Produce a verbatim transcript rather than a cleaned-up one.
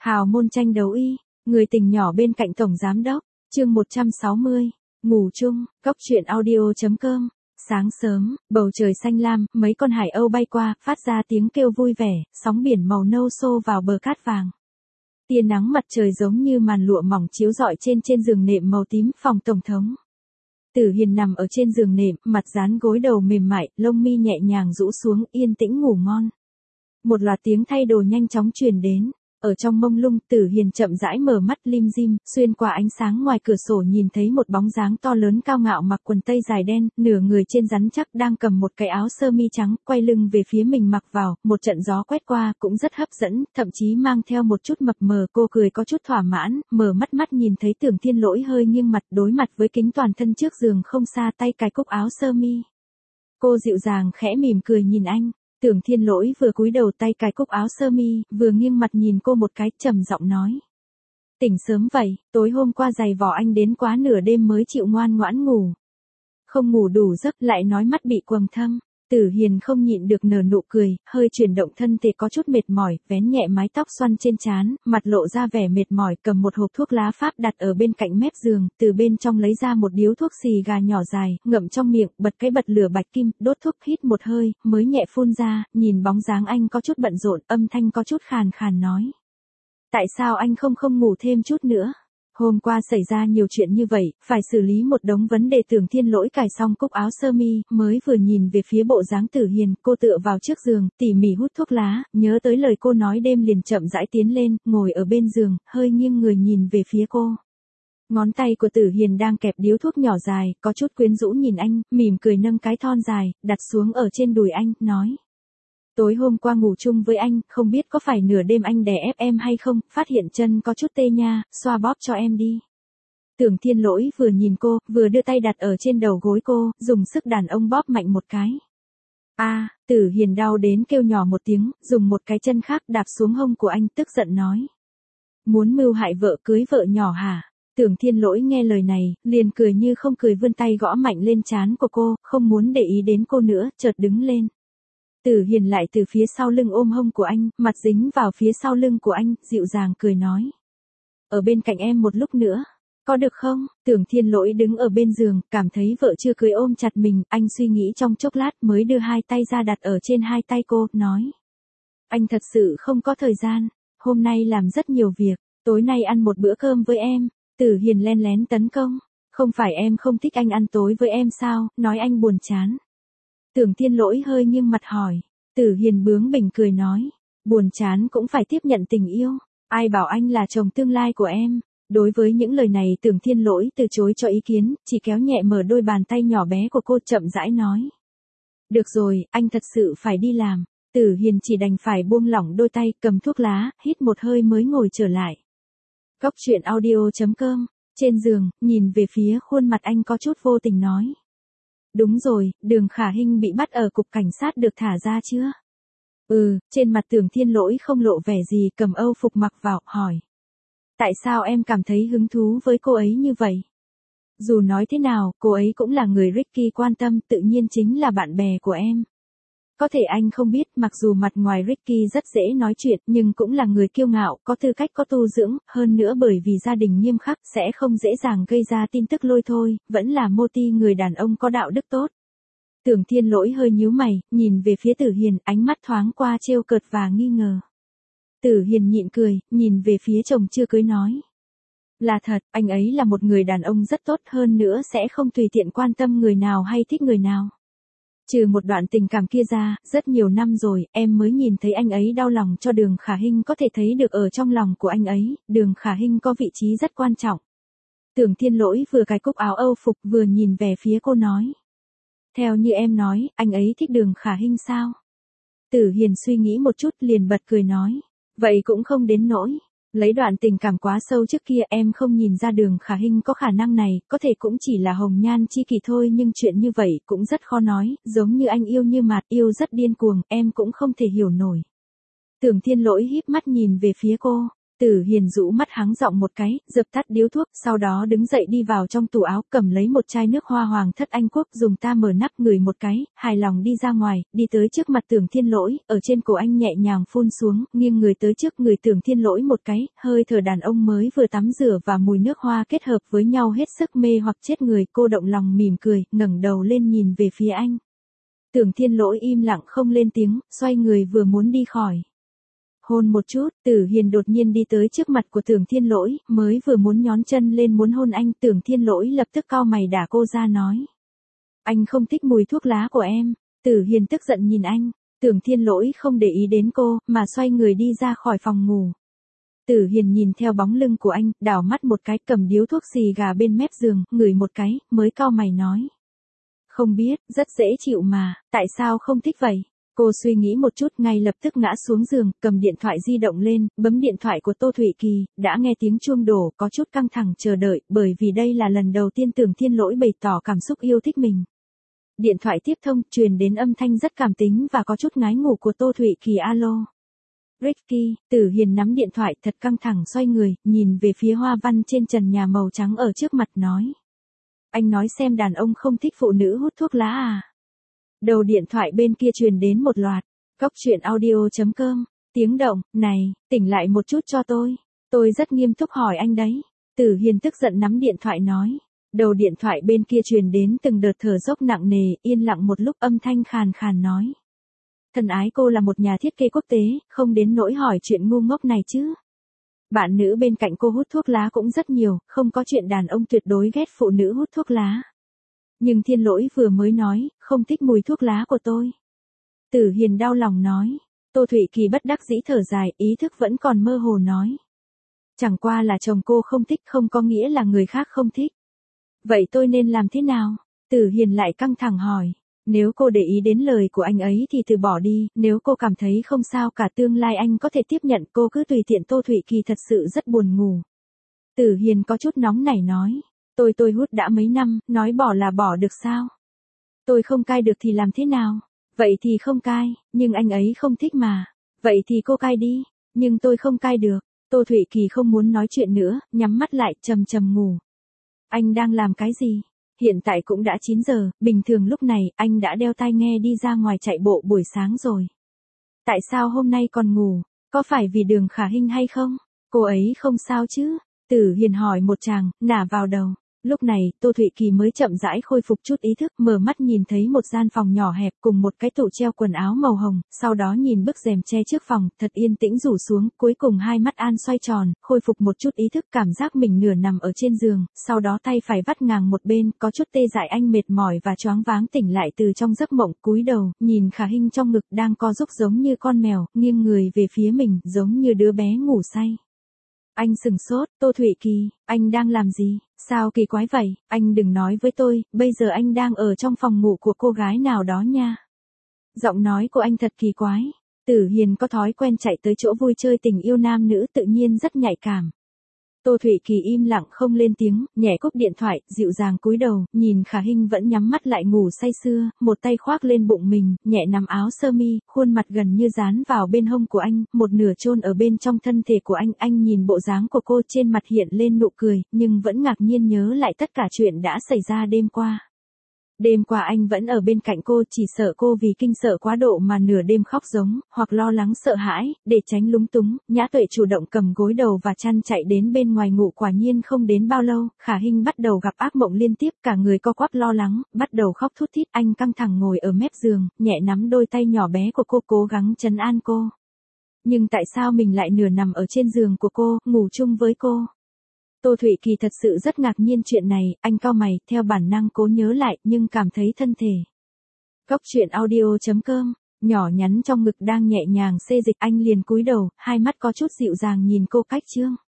Hào môn tranh đấu y, người tình nhỏ bên cạnh tổng giám đốc, chương một trăm sáu mươi, ngủ chung, cốc truyện audio.com. Sáng sớm, bầu trời xanh lam, mấy con hải âu bay qua, phát ra tiếng kêu vui vẻ, sóng biển màu nâu xô vào bờ cát vàng. Tia nắng mặt trời giống như màn lụa mỏng chiếu rọi trên trên giường nệm màu tím phòng tổng thống. Tử Hiền nằm ở trên giường nệm, mặt dán gối đầu mềm mại, lông mi nhẹ nhàng rũ xuống, yên tĩnh ngủ ngon. Một loạt tiếng thay đồ nhanh chóng truyền đến. Ở trong mông lung, Tử Hiền chậm rãi mở mắt lim dim, xuyên qua ánh sáng ngoài cửa sổ nhìn thấy một bóng dáng to lớn cao ngạo mặc quần tây dài đen, nửa người trên rắn chắc đang cầm một cái áo sơ mi trắng, quay lưng về phía mình mặc vào, một trận gió quét qua, cũng rất hấp dẫn, thậm chí mang theo một chút mập mờ. Cô cười có chút thỏa mãn, mở mắt mắt nhìn thấy Tưởng Thiên Lỗi hơi nghiêng mặt đối mặt với kính toàn thân trước giường không xa, tay cài cúc áo sơ mi. Cô dịu dàng khẽ mỉm cười nhìn anh. Tưởng Thiên Lỗi vừa cúi đầu tay cài cúc áo sơ mi, vừa nghiêng mặt nhìn cô một cái, trầm giọng nói. Tỉnh sớm vậy, tối hôm qua giày vò anh đến quá nửa đêm mới chịu ngoan ngoãn ngủ. Không ngủ đủ giấc lại nói mắt bị quầng thâm. Tử Hiền không nhịn được nở nụ cười, hơi chuyển động thân thể có chút mệt mỏi, vén nhẹ mái tóc xoăn trên trán, mặt lộ ra vẻ mệt mỏi, cầm một hộp thuốc lá Pháp đặt ở bên cạnh mép giường, từ bên trong lấy ra một điếu thuốc xì gà nhỏ dài, ngậm trong miệng, bật cái bật lửa bạch kim, đốt thuốc hít một hơi, mới nhẹ phun ra, nhìn bóng dáng anh có chút bận rộn, âm thanh có chút khàn khàn nói. Tại sao anh không không ngủ thêm chút nữa? Hôm qua xảy ra nhiều chuyện như vậy, phải xử lý một đống vấn đề. Tưởng Thiên Lỗi cài xong cúc áo sơ mi, mới vừa nhìn về phía bộ dáng Tử Hiền, cô tựa vào trước giường, tỉ mỉ hút thuốc lá, nhớ tới lời cô nói đêm liền chậm rãi tiến lên, ngồi ở bên giường, hơi nghiêng người nhìn về phía cô. Ngón tay của Tử Hiền đang kẹp điếu thuốc nhỏ dài, có chút quyến rũ nhìn anh, mỉm cười nâng cái thon dài, đặt xuống ở trên đùi anh, nói. Tối hôm qua ngủ chung với anh, không biết có phải nửa đêm anh đè ép em hay không, phát hiện chân có chút tê nha, xoa bóp cho em đi. Tưởng Thiên Lỗi vừa nhìn cô, vừa đưa tay đặt ở trên đầu gối cô, dùng sức đàn ông bóp mạnh một cái. A, à, Tử Hiền đau đến kêu nhỏ một tiếng, dùng một cái chân khác đạp xuống hông của anh, tức giận nói. Muốn mưu hại vợ cưới vợ nhỏ hả? Tưởng Thiên Lỗi nghe lời này, liền cười như không cười vươn tay gõ mạnh lên trán của cô, không muốn để ý đến cô nữa, chợt đứng lên. Tử Hiền lại từ phía sau lưng ôm hông của anh, mặt dính vào phía sau lưng của anh, dịu dàng cười nói. Ở bên cạnh em một lúc nữa, có được không? Tưởng Thiên Lỗi đứng ở bên giường, cảm thấy vợ chưa cưới ôm chặt mình, anh suy nghĩ trong chốc lát mới đưa hai tay ra đặt ở trên hai tay cô, nói. Anh thật sự không có thời gian, hôm nay làm rất nhiều việc, tối nay ăn một bữa cơm với em. Tử Hiền len lén tấn công, không phải em không thích anh ăn tối với em sao, nói anh buồn chán. Tưởng Thiên Lỗi hơi nghiêng mặt hỏi. Tử Hiền bướng bỉnh cười nói. Buồn chán cũng phải tiếp nhận tình yêu. Ai bảo anh là chồng tương lai của em. Đối với những lời này Tưởng Thiên Lỗi từ chối cho ý kiến, chỉ kéo nhẹ mở đôi bàn tay nhỏ bé của cô chậm rãi nói. Được rồi, anh thật sự phải đi làm. Tử Hiền chỉ đành phải buông lỏng đôi tay, cầm thuốc lá, hít một hơi mới ngồi trở lại. Cốc truyện audio.com. Trên giường, nhìn về phía khuôn mặt anh có chút vô tình nói. Đúng rồi, Đường Khả Hinh bị bắt ở cục cảnh sát được thả ra chưa? Ừ, trên mặt Tưởng Thiên Lỗi không lộ vẻ gì, cầm âu phục mặc vào, hỏi. Tại sao em cảm thấy hứng thú với cô ấy như vậy? Dù nói thế nào, cô ấy cũng là người Ricky quan tâm, tự nhiên chính là bạn bè của em. Có thể anh không biết, mặc dù mặt ngoài Ricky rất dễ nói chuyện, nhưng cũng là người kiêu ngạo, có tư cách có tu dưỡng, hơn nữa bởi vì gia đình nghiêm khắc, sẽ không dễ dàng gây ra tin tức lôi thôi, vẫn là mô ti người đàn ông có đạo đức tốt. Tưởng Thiên Lỗi hơi nhíu mày, nhìn về phía Tử Hiền, ánh mắt thoáng qua trêu cợt và nghi ngờ. Tử Hiền nhịn cười, nhìn về phía chồng chưa cưới nói. Là thật, anh ấy là một người đàn ông rất tốt, hơn nữa sẽ không tùy tiện quan tâm người nào hay thích người nào. Trừ một đoạn tình cảm kia ra, rất nhiều năm rồi, em mới nhìn thấy anh ấy đau lòng cho Đường Khả Hinh, có thể thấy được ở trong lòng của anh ấy, Đường Khả Hinh có vị trí rất quan trọng. Tưởng Thiên Lỗi vừa cài cúc áo âu phục vừa nhìn về phía cô nói. Theo như em nói, anh ấy thích Đường Khả Hinh sao? Tử Hiền suy nghĩ một chút liền bật cười nói. Vậy cũng không đến nỗi. Lấy đoạn tình cảm quá sâu trước kia em không nhìn ra Đường Khả Hinh có khả năng này, có thể cũng chỉ là hồng nhan chi kỷ thôi, nhưng chuyện như vậy cũng rất khó nói, giống như anh yêu như mạt, yêu rất điên cuồng, em cũng không thể hiểu nổi. Tưởng Thiên Lỗi híp mắt nhìn về phía cô. Tử Hiền rũ mắt hắng giọng một cái, dập tắt điếu thuốc, sau đó đứng dậy đi vào trong tủ áo, cầm lấy một chai nước hoa hoàng thất Anh Quốc, dùng ta mở nắp ngửi một cái, hài lòng đi ra ngoài, đi tới trước mặt Tưởng Thiên Lỗi, ở trên cổ anh nhẹ nhàng phun xuống, nghiêng người tới trước người Tưởng Thiên Lỗi một cái, hơi thở đàn ông mới vừa tắm rửa và mùi nước hoa kết hợp với nhau hết sức mê hoặc chết người, cô động lòng mỉm cười, ngẩng đầu lên nhìn về phía anh. Tưởng Thiên Lỗi im lặng không lên tiếng, xoay người vừa muốn đi khỏi. Hôn một chút, Tử Hiền đột nhiên đi tới trước mặt của Tưởng Thiên Lỗi, mới vừa muốn nhón chân lên muốn hôn anh, Tưởng Thiên Lỗi lập tức cau mày đả cô ra nói. Anh không thích mùi thuốc lá của em. Tử Hiền tức giận nhìn anh, Tưởng Thiên Lỗi không để ý đến cô, mà xoay người đi ra khỏi phòng ngủ. Tử Hiền nhìn theo bóng lưng của anh, đảo mắt một cái, cầm điếu thuốc xì gà bên mép giường, ngửi một cái, mới cau mày nói. Không biết, rất dễ chịu mà, tại sao không thích vậy? Cô suy nghĩ một chút, ngay lập tức ngã xuống giường, cầm điện thoại di động lên, bấm điện thoại của Tô Thụy Kỳ, đã nghe tiếng chuông đổ, có chút căng thẳng chờ đợi, bởi vì đây là lần đầu tiên Tưởng Thiên Lỗi bày tỏ cảm xúc yêu thích mình. Điện thoại tiếp thông, truyền đến âm thanh rất cảm tính và có chút ngái ngủ của Tô Thụy Kỳ. Alo. Ricky, Tử Hiền nắm điện thoại thật căng thẳng xoay người, nhìn về phía hoa văn trên trần nhà màu trắng ở trước mặt nói. Anh nói xem đàn ông không thích phụ nữ hút thuốc lá à? Đầu điện thoại bên kia truyền đến một loạt. Cóc truyện audio chấm com. Tiếng động, này, tỉnh lại một chút cho tôi. Tôi rất nghiêm túc hỏi anh đấy. Tử Hiền tức giận nắm điện thoại nói. Đầu điện thoại bên kia truyền đến từng đợt thở dốc nặng nề, yên lặng một lúc âm thanh khàn khàn nói. Thân ái cô là một nhà thiết kế quốc tế, không đến nỗi hỏi chuyện ngu ngốc này chứ. Bạn nữ bên cạnh cô hút thuốc lá cũng rất nhiều, không có chuyện đàn ông tuyệt đối ghét phụ nữ hút thuốc lá. Nhưng Thiên Lỗi vừa mới nói, không thích mùi thuốc lá của tôi. Tử Hiền đau lòng nói. Tô Thụy Kỳ bất đắc dĩ thở dài, ý thức vẫn còn mơ hồ nói. Chẳng qua là chồng cô không thích không có nghĩa là người khác không thích. Vậy tôi nên làm thế nào? Tử Hiền lại căng thẳng hỏi. Nếu cô để ý đến lời của anh ấy thì từ bỏ đi, nếu cô cảm thấy không sao cả tương lai anh có thể tiếp nhận cô cứ tùy tiện. Tô Thụy Kỳ thật sự rất buồn ngủ. Tử Hiền có chút nóng nảy nói. Tôi tôi hút đã mấy năm, nói bỏ là bỏ được sao? Tôi không cai được thì làm thế nào? Vậy thì không cai, nhưng anh ấy không thích mà. Vậy thì cô cai đi, nhưng tôi không cai được. Tô Thụy Kỳ không muốn nói chuyện nữa, nhắm mắt lại, trầm trầm ngủ. Anh đang làm cái gì? Hiện tại cũng đã chín giờ, bình thường lúc này, anh đã đeo tai nghe đi ra ngoài chạy bộ buổi sáng rồi. Tại sao hôm nay còn ngủ? Có phải vì Đường Khả Hinh hay không? Cô ấy không sao chứ? Tử Hiền hỏi một chàng, nả vào đầu. Lúc này, Tô Thụy Kỳ mới chậm rãi khôi phục chút ý thức, mở mắt nhìn thấy một gian phòng nhỏ hẹp cùng một cái tủ treo quần áo màu hồng, sau đó nhìn bức rèm che trước phòng, thật yên tĩnh rủ xuống, cuối cùng hai mắt an xoay tròn, khôi phục một chút ý thức, cảm giác mình nửa nằm ở trên giường, sau đó tay phải vắt ngang một bên, có chút tê dại, anh mệt mỏi và choáng váng tỉnh lại từ trong giấc mộng, cúi đầu, nhìn Khả Hinh trong ngực đang co rúc giống như con mèo, nghiêng người về phía mình, giống như đứa bé ngủ say. Anh sừng sốt, Tô Thụy Kỳ, anh đang làm gì? Sao kỳ quái vậy? Anh đừng nói với tôi, bây giờ anh đang ở trong phòng ngủ của cô gái nào đó nha. Giọng nói của anh thật kỳ quái. Tử Hiền có thói quen chạy tới chỗ vui chơi tình yêu nam nữ tự nhiên rất nhạy cảm. Tô Thụy Kỳ im lặng không lên tiếng, nhẹ cúp điện thoại, dịu dàng cúi đầu, nhìn Khả Hinh vẫn nhắm mắt lại ngủ say sưa, một tay khoác lên bụng mình, nhẹ nắm áo sơ mi, khuôn mặt gần như dán vào bên hông của anh, một nửa chôn ở bên trong thân thể của anh. Anh nhìn bộ dáng của cô trên mặt hiện lên nụ cười, nhưng vẫn ngạc nhiên nhớ lại tất cả chuyện đã xảy ra đêm qua. Đêm qua anh vẫn ở bên cạnh cô, chỉ sợ cô vì kinh sợ quá độ mà nửa đêm khóc giống, hoặc lo lắng sợ hãi, để tránh lúng túng, Nhã Tuệ chủ động cầm gối đầu và chăn chạy đến bên ngoài ngủ. Quả nhiên không đến bao lâu, Khả Hinh bắt đầu gặp ác mộng liên tiếp, cả người co quắp lo lắng, bắt đầu khóc thút thít. Anh căng thẳng ngồi ở mép giường, nhẹ nắm đôi tay nhỏ bé của cô, cố gắng trấn an cô. Nhưng tại sao mình lại nửa nằm ở trên giường của cô, ngủ chung với cô? Tô Thụy Kỳ thật sự rất ngạc nhiên chuyện này, anh cau mày, theo bản năng cố nhớ lại, nhưng cảm thấy thân thể. Cóc truyện audio chấm com, nhỏ nhắn trong ngực đang nhẹ nhàng xê dịch, anh liền cúi đầu, hai mắt có chút dịu dàng nhìn cô. Cách chương